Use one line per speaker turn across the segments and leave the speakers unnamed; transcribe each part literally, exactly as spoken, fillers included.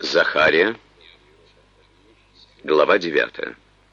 Захария, глава девятая.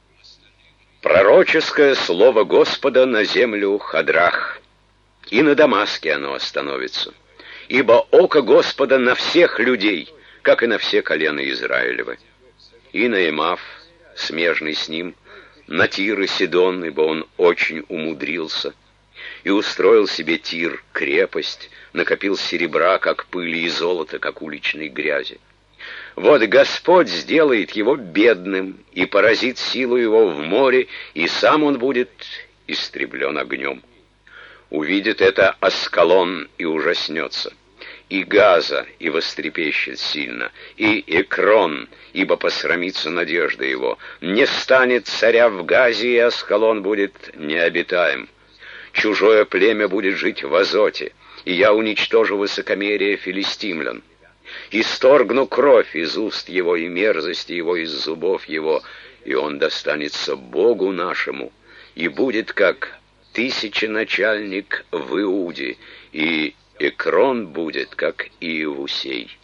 Пророческое слово Господа на землю Хадрах, и на Дамаске оно остановится. Ибо око Господа на всех людей, как и на все колена Израилевы. И на Эмав, смежный с ним, на Тир и Сидон, ибо он очень умудрился, и устроил себе Тир крепость, накопил серебра, как пыли, и золота, как уличной грязи. Вот Господь сделает его бедным и поразит силу его в море, и сам он будет истреблен огнем. Увидит это Аскалон и ужаснется, и Газа, и вострепещет сильно, и Экрон, ибо посрамится надежда его. Не станет царя в Газе, и Аскалон будет необитаем. Чужое племя будет жить в Азоте, и я уничтожу высокомерие филистимлян. Исторгну кровь из уст его и мерзости его из зубов его, и он достанется Богу нашему, и будет как тысяченачальник в Иуде, и Экрон будет как Иевусей.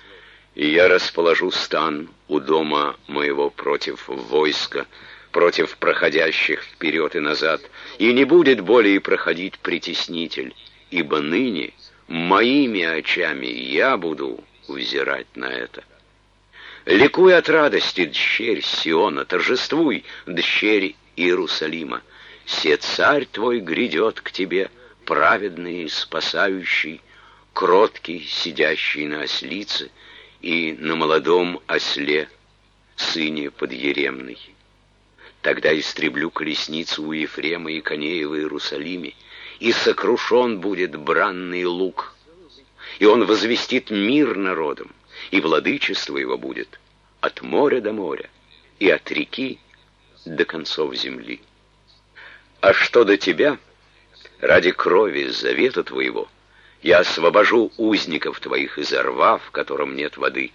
И я расположу стан у дома моего против войска, против проходящих вперед и назад, и не будет более проходить притеснитель, ибо ныне моими очами я буду взирать на это. Ликуй от радости, дщерь Сиона, торжествуй, дщерь Иерусалима. Се царь твой грядет к тебе, праведный и спасающий, кроткий, сидящий на ослице и на молодом осле, сыне подъеремный. Тогда истреблю колесницу у Ефрема и коней в Иерусалиме, и сокрушен будет бранный лук, и он возвестит мир народам, и владычество его будет от моря до моря, и от реки до концов земли. А что до тебя, ради крови завета твоего, я освобожу узников твоих из рва, в котором нет воды.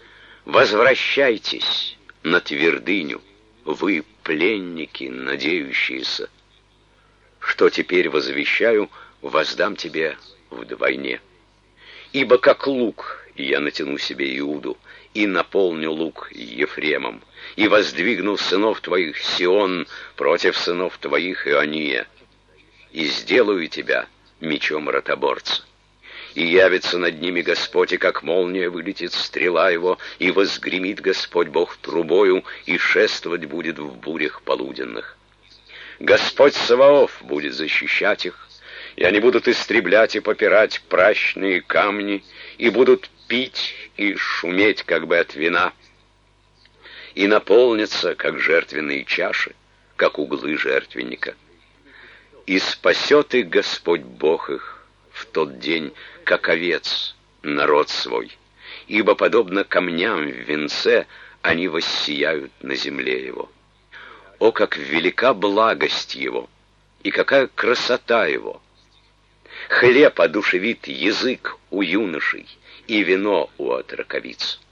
Возвращайтесь на твердыню, вы, пленники, надеющиеся. Что теперь возвещаю, воздам тебе вдвойне. Ибо как лук я натяну себе Иуду, и наполню лук Ефремом, и воздвигну сынов твоих Сион против сынов твоих Иония, и сделаю тебя мечом ротоборца. И явится над ними Господь, и как молния вылетит стрела его, и возгремит Господь Бог трубою, и шествовать будет в бурях полуденных. Господь Саваоф будет защищать их, и они будут истреблять и попирать пращные камни, и будут пить и шуметь, как бы от вина, и наполнятся, как жертвенные чаши, как углы жертвенника. И спасет их Господь Бог их в тот день, как овец, народ свой, ибо, подобно камням в венце, они воссияют на земле его. О, как велика благость его, и какая красота его! Хлеб одушевит язык у юношей, и вино у отроковиц.